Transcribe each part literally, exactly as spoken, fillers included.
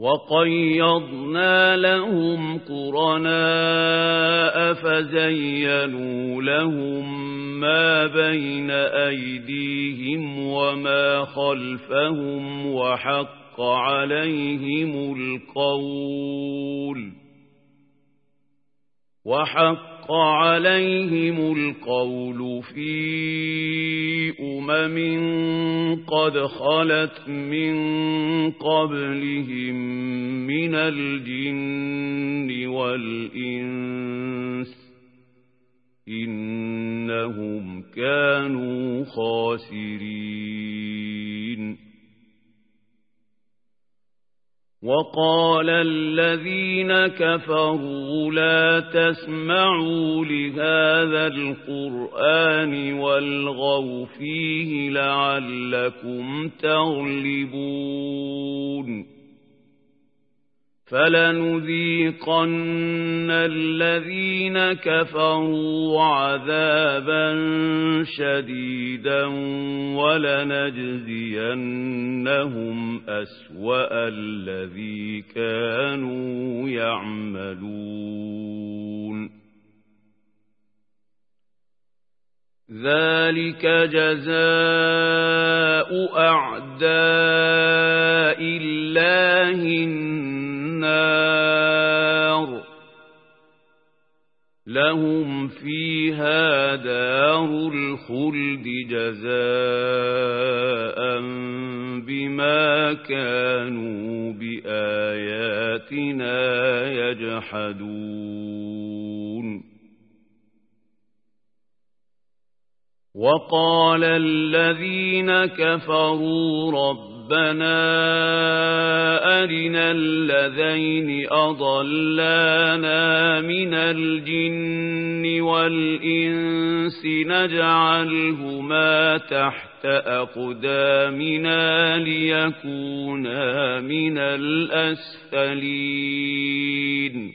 وَقَيَّضْنَا لَهُمْ قُرَنَاءَ فَزَيَّنُوا لَهُم مَّا بَيْنَ أَيْدِيهِمْ وَمَا خَلْفَهُمْ وَحَقَّ عَلَيْهِمُ الْقَوْلُ وَحَقَّ عَلَيْهِمُ الْقَوْلُ فِي أُمَمٍ قَدْ خَلَتْ مِن قَبْلِهِم مِّنَ الْجِنِّ وَالْإِنسِ إِنَّهُمْ كَانُوا خَاسِرِينَ وَقَالَ الَّذِينَ كَفَرُوا لَا تَسْمَعُوا لِهَذَا الْقُرْآنِ وَالْغَوْا فِيهِ لَعَلَّكُمْ تَغْلِبُونَ فَلَنُذِيقَنَّ الَّذِينَ كَفَرُوا عَذَابًا شَدِيدًا وَلَنَجْزِيَنَّهُمْ أَسْوَأَ الَّذِي كَانُوا يَعْمَلُونَ ذَلِكَ جَزَاءُ أَعْدَاءِ اللَّهِ النَّارُ لَهُمْ فِيهَا دَارُ الْخُلْدِ جَزَاءً بِمَا كَانُوا بِآيَاتِنَا يَجْحَدُونَ وَقَالَ الَّذِينَ كَفَرُوا رَبَّنَا أَرِنَا اللَّذَيْنِ أَضَلَّانَا مِنَ الْجِنِّ وَالْإِنسِ نَجْعَلْهُمَا تَحْتَ أَقْدَامِنَا لِيَكُونَا مِنَ الْأَسْفَلِينَ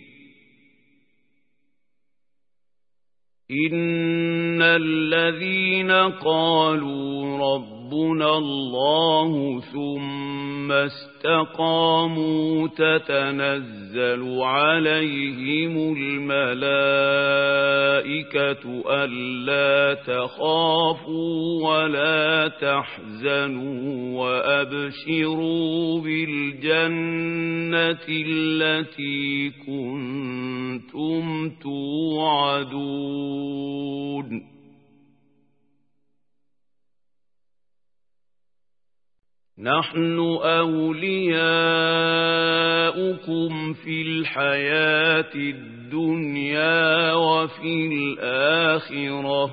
إِنَّ الَّذِينَ قَالُوا رَبُّنَا اللَّهُ ثُمَّ اسْتَقَامُوا تَتَنَزَّلُ عَلَيْهِمُ الْمَلَائِكَةُ أَلَّا تَخَافُوا وَلَا تَحْزَنُوا وَأَبْشِرُوا بِالْجَنَّةِ الَّتِي كُنتُمْ تُوعَدُونَ نَحْنُ أَوْلِيَاؤُكُمْ فِي الْحَيَاةِ الدُّنْيَا وَفِي الْآخِرَةِ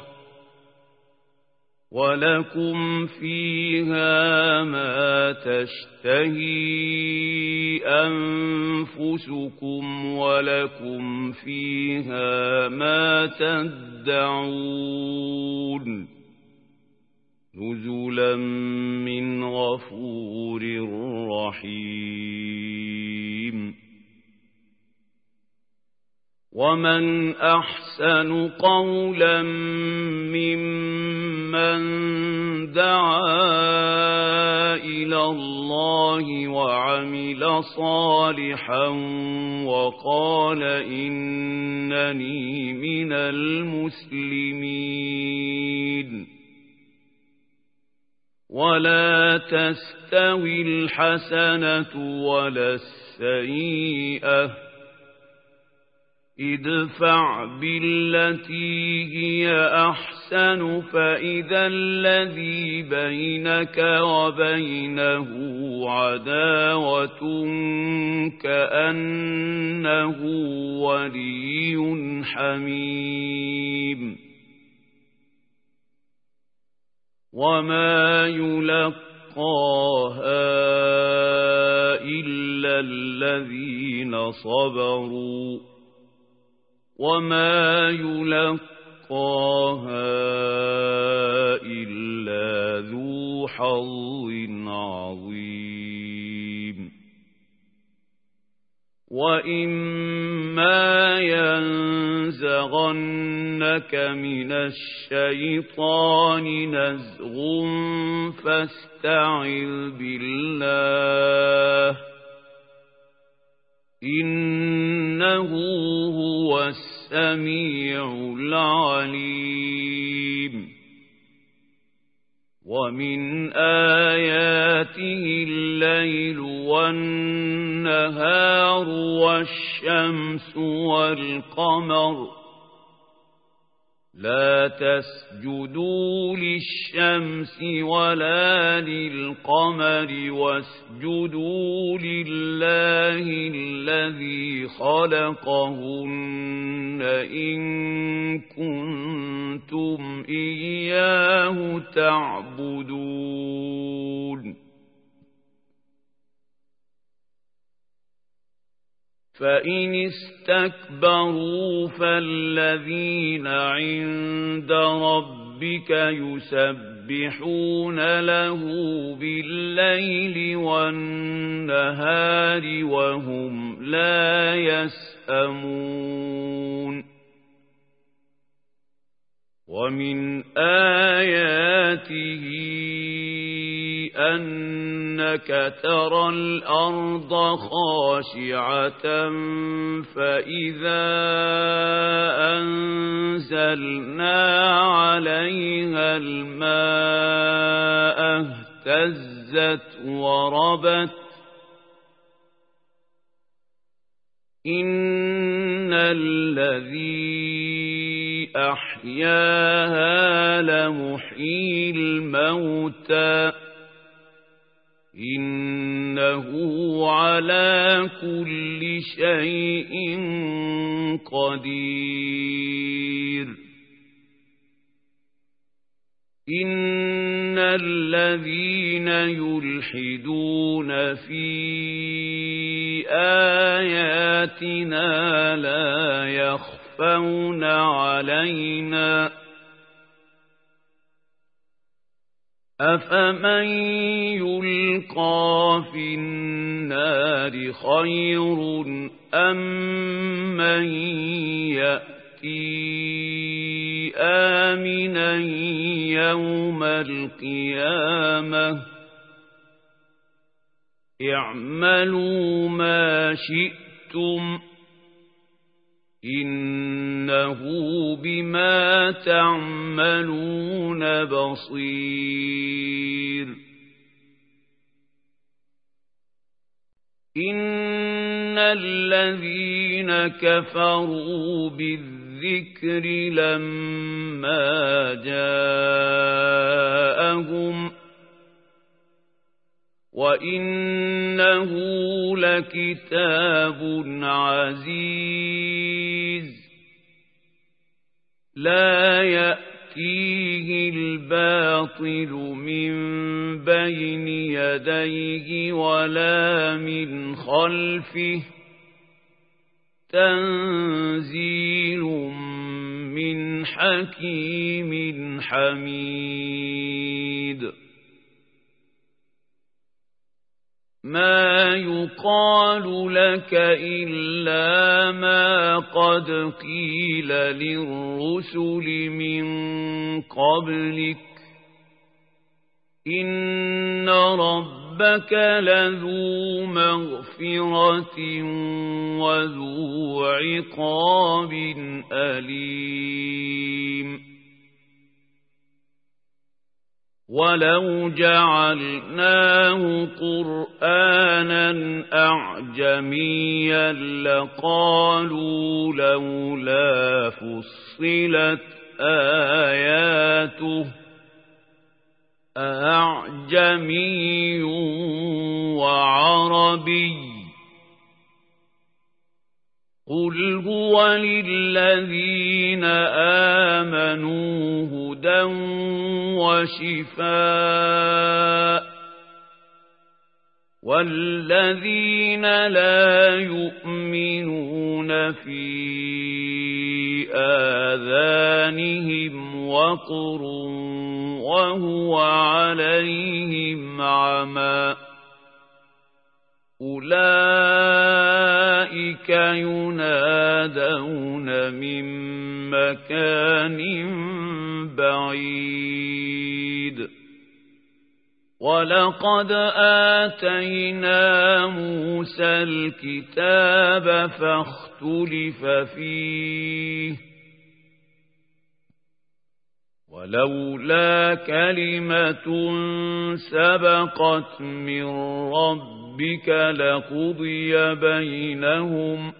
وَلَكُمْ فِيهَا مَا تَشْتَهِي أَنفُسُكُمْ وَلَكُمْ فِيهَا مَا تَدَّعُونَ نُزُلًا مِّنْ غَفُورٍ رَّحِيمٍ وَمَنْ أَحْسَنُ قَوْلًا مِّمَّن دَعَا إِلَى اللَّهِ وَعَمِلَ صَالِحًا وَقَالَ إِنَّنِي مِنَ الْمُسْلِمِينَ وَلَا تَسْتَوِي الْحَسَنَةُ وَلَا السَّيِّئَةُ ادْفَعْ بِالَّتِي هِيَ أَحْسَنُ فَإِذَا الَّذِي بَيْنَكَ وَبَيْنَهُ عَدَاوَةٌ كَأَنَّهُ وَلِيٌّ حَمِيمٌ وَمَا يُلَقَّاهَا إِلَّا الَّذِينَ صَبَرُوا وَمَا يُلَقَّاهَا إِلَّا ذُو حَظٍّ عَظِيمٍ وَإِمَّا يَنزَغَنَّكَ مِنَ الشَّيْطَانِ نَزْغٌ فَاسْتَعِذْ بِاللَّهِ إنه هو السميع العليم ومن آياته الليل والنهار والشمس والقمر لا تسجدوا للشمس ولا للقمر واسجدوا لله الذي خلقهن إن كنتم إياه تعبدون فإن استكبروا فالذين عند ربك يسبحون له بالليل والنهار وهم لا يسأمون ومن آياته أنك ترى الأرض خاشعة فإذا أنزلنا عليها الماء اهتزت وربت إن الذي أحياها لمحيي الموتى إنه على كل شيء قدير إن الذين يلحدون في آياتنا لا يخفون علينا أفمن يلقى في النار خير أم من يأتي آمنا يوم القيامة اعملوا ما شئتم إنه بما تعملون بصير إن الذين كفروا بالذكر لما جاءهم وإنه لكتاب عزيز لا يأتيه الباطل من بين يديه ولا من خلفه تنزيل من حكيم حميد ما يقال لك إلا ما قد قيل للرسل من قبلك إن ربك لذو مغفرة وذو عقاب أليم ولو جعلناه قرآنا أعجميا لقالوا لولا فصلت آياته أعجمي وعربي قل هو للذين آمنوا هدى وشفاء والذين لا يؤمنون في آذانهم وقر وهو عليهم عمى أولئك ينادون من مكان بعيد ولقد آتينا موسى الكتاب فاختلف فيه ولولا كلمة سبقت من ربك لقضي بينهم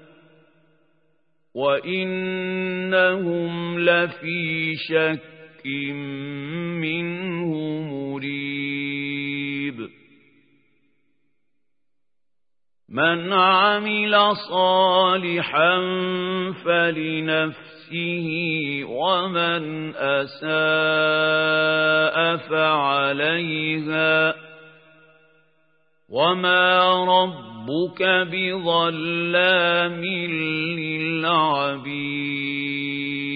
وإنهم لفي شك منه مريب من عمل صالحا فلنفسه ومن أساء فعليها وما ربك بظلام للعبيد